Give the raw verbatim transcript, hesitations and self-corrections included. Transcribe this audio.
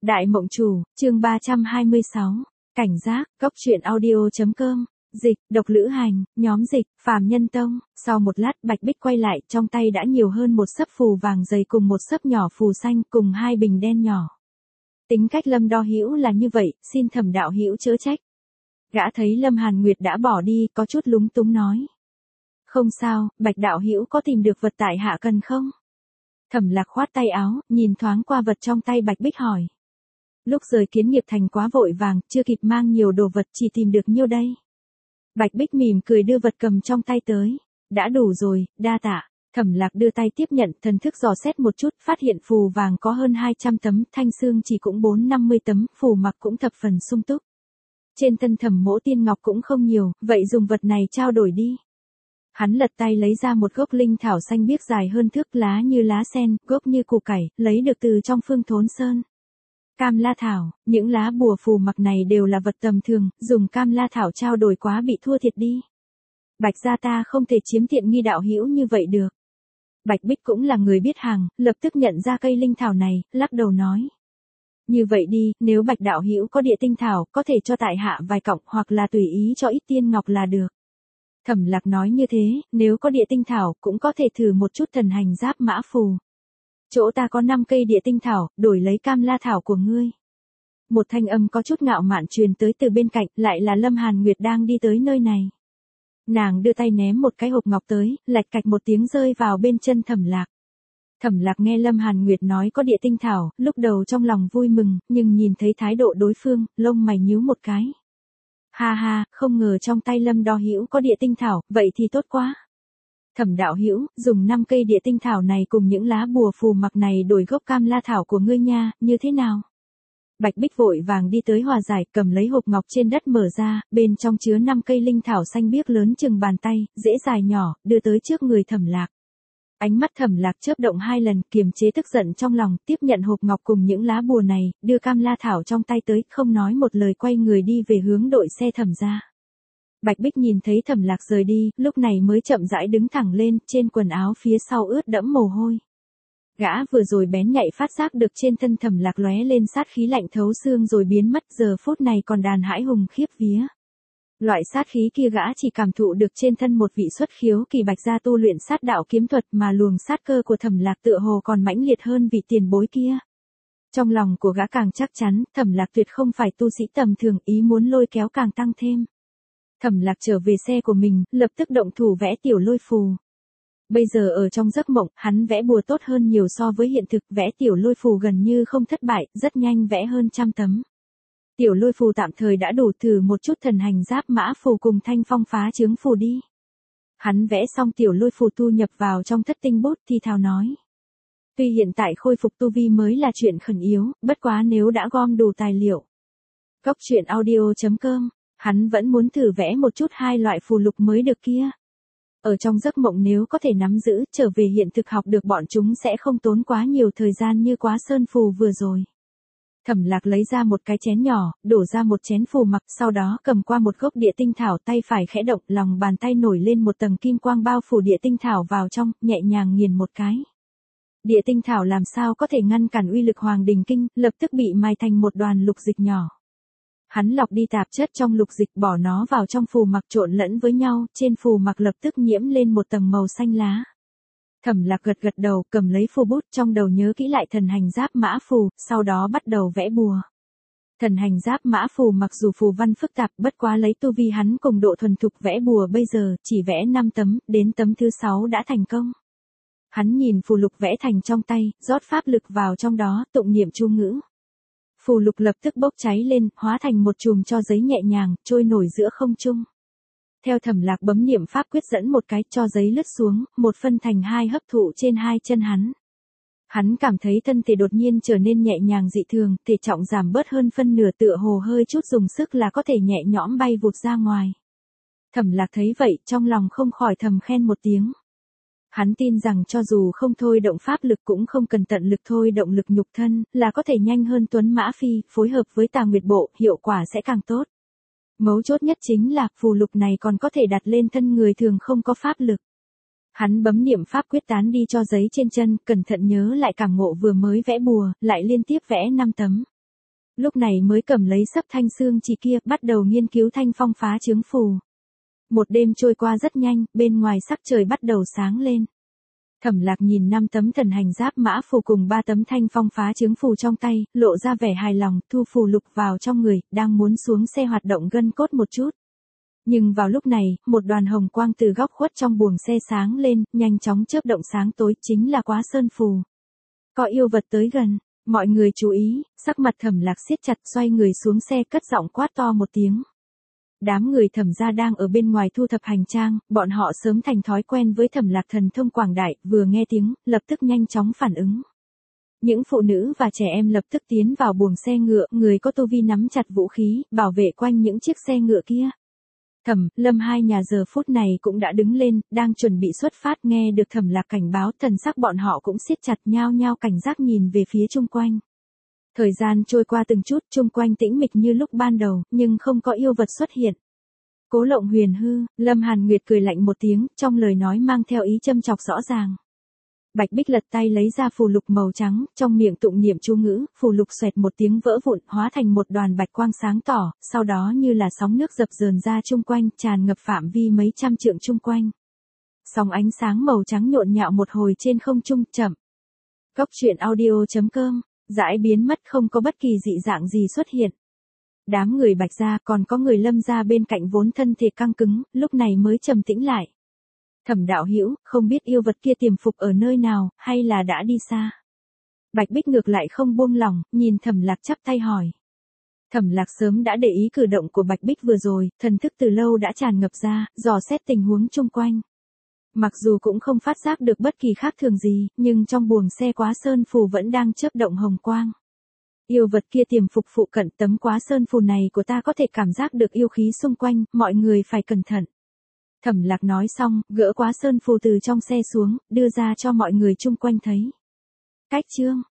Đại Mộng Chủ, chương ba trăm hai mươi sáu. Cảnh giác, Cốc truyện audio.com. Dịch, Độc Lữ Hành, nhóm dịch, Phàm Nhân Tông. Sau một lát Bạch Bích quay lại, trong tay đã nhiều hơn một sấp phù vàng dày cùng một sấp nhỏ phù xanh cùng hai bình đen nhỏ. Tính cách Lâm Đo Hữu là như vậy, xin Thẩm đạo hữu chớ trách. Gã thấy Lâm Hàn Nguyệt đã bỏ đi, có chút lúng túng nói. Không sao, Bạch đạo hữu có tìm được vật tại hạ cần không? Thẩm Lạc khoát tay áo, nhìn thoáng qua vật trong tay Bạch Bích hỏi. Lúc rời Kiến Nghiệp Thành quá vội vàng, chưa kịp mang nhiều đồ vật, chỉ tìm được nhiêu đây. Bạch Bích mỉm cười đưa vật cầm trong tay tới. Đã đủ rồi, đa tạ. Thẩm Lạc đưa tay tiếp nhận, thần thức dò xét một chút, phát hiện phù vàng có hơn hai trăm tấm, thanh xương chỉ cũng bốn năm mươi tấm, phù mặc cũng thập phần sung túc. Trên thân Thẩm Mỗ Tiên ngọc cũng không nhiều, vậy dùng vật này trao đổi đi. Hắn lật tay lấy ra một gốc linh thảo xanh biếc dài hơn thước, lá như lá sen, gốc như củ cải, lấy được từ trong Phương Thốn Sơn. Cam la thảo, những lá bùa phù mặc này đều là vật tầm thường, dùng cam la thảo trao đổi quá bị thua thiệt đi. Bạch gia ta không thể chiếm tiện nghi đạo hữu như vậy được. Bạch Bích cũng là người biết hàng, lập tức nhận ra cây linh thảo này, lắc đầu nói. Như vậy đi, nếu Bạch đạo hữu có địa tinh thảo, có thể cho tại hạ vài cọng hoặc là tùy ý cho ít tiên ngọc là được. Thẩm Lạc nói như thế, nếu có địa tinh thảo, cũng có thể thử một chút thần hành giáp mã phù. Chỗ ta có năm cây địa tinh thảo, đổi lấy cam la thảo của ngươi. Một thanh âm có chút ngạo mạn truyền tới từ bên cạnh, lại là Lâm Hàn Nguyệt đang đi tới nơi này. Nàng đưa tay ném một cái hộp ngọc tới, lạch cạch một tiếng rơi vào bên chân Thẩm Lạc. Thẩm Lạc nghe Lâm Hàn Nguyệt nói có địa tinh thảo, lúc đầu trong lòng vui mừng, nhưng nhìn thấy thái độ đối phương, lông mày nhíu một cái. Ha ha, không ngờ trong tay Lâm Đo Hữu có địa tinh thảo, vậy thì tốt quá. Thẩm đạo hữu, dùng năm cây địa tinh thảo này cùng những lá bùa phù mặc này đổi gốc cam la thảo của ngươi nha, như thế nào? Bạch Bích vội vàng đi tới hòa giải, cầm lấy hộp ngọc trên đất mở ra, bên trong chứa năm cây linh thảo xanh biếc lớn chừng bàn tay, dễ dài nhỏ, đưa tới trước người Thẩm Lạc. Ánh mắt Thẩm Lạc chớp động hai lần, kiềm chế tức giận trong lòng, tiếp nhận hộp ngọc cùng những lá bùa này, đưa cam la thảo trong tay tới, không nói một lời quay người đi về hướng đội xe Thẩm gia. Bạch Bích nhìn thấy Thẩm Lạc rời đi, lúc này mới chậm rãi đứng thẳng lên, trên quần áo phía sau ướt đẫm mồ hôi. Gã vừa rồi bén nhạy phát giác được trên thân Thẩm Lạc lóe lên sát khí lạnh thấu xương rồi biến mất, giờ phút này còn đàn hãi hùng khiếp vía. Loại sát khí kia gã chỉ cảm thụ được trên thân một vị xuất khiếu kỳ bạch gia tu luyện sát đạo kiếm thuật, mà luồng sát cơ của Thẩm Lạc tựa hồ còn mãnh liệt hơn vị tiền bối kia. Trong lòng của gã càng chắc chắn, Thẩm Lạc tuyệt không phải tu sĩ tầm thường, ý muốn lôi kéo càng tăng thêm. Thẩm Lạc trở về xe của mình, lập tức động thủ vẽ tiểu lôi phù. Bây giờ ở trong giấc mộng, hắn vẽ bùa tốt hơn nhiều so với hiện thực, vẽ tiểu lôi phù gần như không thất bại, rất nhanh vẽ hơn trăm tấm. Tiểu lôi phù tạm thời đã đủ, thử một chút thần hành giáp mã phù cùng thanh phong phá chướng phù đi. Hắn vẽ xong tiểu lôi phù tu nhập vào trong thất tinh bút thì thào nói. Tuy hiện tại khôi phục tu vi mới là chuyện khẩn yếu, bất quá nếu đã gom đủ tài liệu. Cốc truyện audio.com. Hắn vẫn muốn thử vẽ một chút hai loại phù lục mới được kia. Ở trong giấc mộng nếu có thể nắm giữ, trở về hiện thực học được bọn chúng sẽ không tốn quá nhiều thời gian như quá sơn phù vừa rồi. Thẩm Lạc lấy ra một cái chén nhỏ, đổ ra một chén phù mặc, sau đó cầm qua một gốc địa tinh thảo, tay phải khẽ động, lòng bàn tay nổi lên một tầng kim quang bao phủ địa tinh thảo vào trong, nhẹ nhàng nghiền một cái. Địa tinh thảo làm sao có thể ngăn cản uy lực Hoàng Đình Kinh, lập tức bị mài thành một đoàn lục dịch nhỏ. Hắn lọc đi tạp chất trong lục dịch, bỏ nó vào trong phù mặc trộn lẫn với nhau, trên phù mặc lập tức nhiễm lên một tầng màu xanh lá. Thẩm Lạc gật gật đầu, cầm lấy phù bút, trong đầu nhớ kỹ lại thần hành giáp mã phù, sau đó bắt đầu vẽ bùa. Thần hành giáp mã phù mặc dù phù văn phức tạp, bất quá lấy tu vi hắn cùng độ thuần thục vẽ bùa bây giờ, chỉ vẽ năm tấm, đến tấm thứ sáu đã thành công. Hắn nhìn phù lục vẽ thành trong tay, rót pháp lực vào trong đó, tụng niệm chú ngữ. Phù lục lập tức bốc cháy lên, hóa thành một chùm tro giấy nhẹ nhàng, trôi nổi giữa không trung. Theo Thẩm Lạc bấm niệm pháp quyết dẫn một cái, tro giấy lướt xuống, một phân thành hai hấp thụ trên hai chân hắn. Hắn cảm thấy thân thể đột nhiên trở nên nhẹ nhàng dị thường, thể trọng giảm bớt hơn phân nửa, tựa hồ hơi chút dùng sức là có thể nhẹ nhõm bay vụt ra ngoài. Thẩm Lạc thấy vậy, trong lòng không khỏi thầm khen một tiếng. Hắn tin rằng cho dù không thôi động pháp lực cũng không cần tận lực thôi động lực nhục thân, là có thể nhanh hơn Tuấn Mã Phi, phối hợp với Tà Nguyệt Bộ, hiệu quả sẽ càng tốt. Mấu chốt nhất chính là, phù lục này còn có thể đặt lên thân người thường không có pháp lực. Hắn bấm niệm pháp quyết tán đi cho giấy trên chân, cẩn thận nhớ lại cảm ngộ vừa mới vẽ bùa, lại liên tiếp vẽ năm tấm. Lúc này mới cầm lấy sấp thanh xương chỉ kia, bắt đầu nghiên cứu thanh phong phá chướng phù. Một đêm trôi qua rất nhanh, bên ngoài sắc trời bắt đầu sáng lên. Thẩm Lạc nhìn năm tấm thần hành giáp mã phù cùng ba tấm thanh phong phá chướng phù trong tay, lộ ra vẻ hài lòng, thu phù lục vào trong người, đang muốn xuống xe hoạt động gân cốt một chút. Nhưng vào lúc này, một đoàn hồng quang từ góc khuất trong buồng xe sáng lên, nhanh chóng chớp động sáng tối, chính là Quá Sơn phù. Có yêu vật tới gần, mọi người chú ý, sắc mặt Thẩm Lạc siết chặt, xoay người xuống xe cất giọng quát to một tiếng. Đám người Thẩm gia đang ở bên ngoài thu thập hành trang, bọn họ sớm thành thói quen với Thẩm Lạc thần thông quảng đại, vừa nghe tiếng, lập tức nhanh chóng phản ứng. Những phụ nữ và trẻ em lập tức tiến vào buồng xe ngựa, người có tu vi nắm chặt vũ khí, bảo vệ quanh những chiếc xe ngựa kia. Thẩm, Lâm hai nhà giờ phút này cũng đã đứng lên, đang chuẩn bị xuất phát, nghe được Thẩm Lạc cảnh báo, thần sắc bọn họ cũng siết chặt, nhao nhao cảnh giác nhìn về phía chung quanh. Thời gian trôi qua từng chút, chung quanh tĩnh mịch như lúc ban đầu, nhưng không có yêu vật xuất hiện. Cố Lộng Huyền hư, Lâm Hàn Nguyệt cười lạnh một tiếng, trong lời nói mang theo ý châm chọc rõ ràng. Bạch Bích lật tay lấy ra phù lục màu trắng, trong miệng tụng niệm chú ngữ, phù lục xoẹt một tiếng vỡ vụn, hóa thành một đoàn bạch quang sáng tỏ, sau đó như là sóng nước dập dờn ra chung quanh, tràn ngập phạm vi mấy trăm trượng chung quanh. Sóng ánh sáng màu trắng nhộn nhạo một hồi trên không trung, chậm. Cốc truyện audio chấm com, dãi biến mất, không có bất kỳ dị dạng gì xuất hiện. Đám người Bạch gia, còn có người Lâm gia bên cạnh vốn thân thể căng cứng, lúc này mới trầm tĩnh lại. Thẩm đạo hữu, không biết yêu vật kia tiềm phục ở nơi nào, hay là đã đi xa? Bạch Bích ngược lại không buông lòng, nhìn Thẩm Lạc chắp tay hỏi. Thẩm Lạc sớm đã để ý cử động của Bạch Bích vừa rồi, thần thức từ lâu đã tràn ngập ra, dò xét tình huống chung quanh. Mặc dù cũng không phát giác được bất kỳ khác thường gì, nhưng trong buồng xe Quá Sơn phù vẫn đang chớp động hồng quang. Yêu vật kia tiềm phục phụ cận, tấm Quá Sơn phù này của ta có thể cảm giác được yêu khí xung quanh, mọi người phải cẩn thận. Thẩm Lạc nói xong, gỡ Quá Sơn phù từ trong xe xuống, đưa ra cho mọi người chung quanh thấy. Cách chương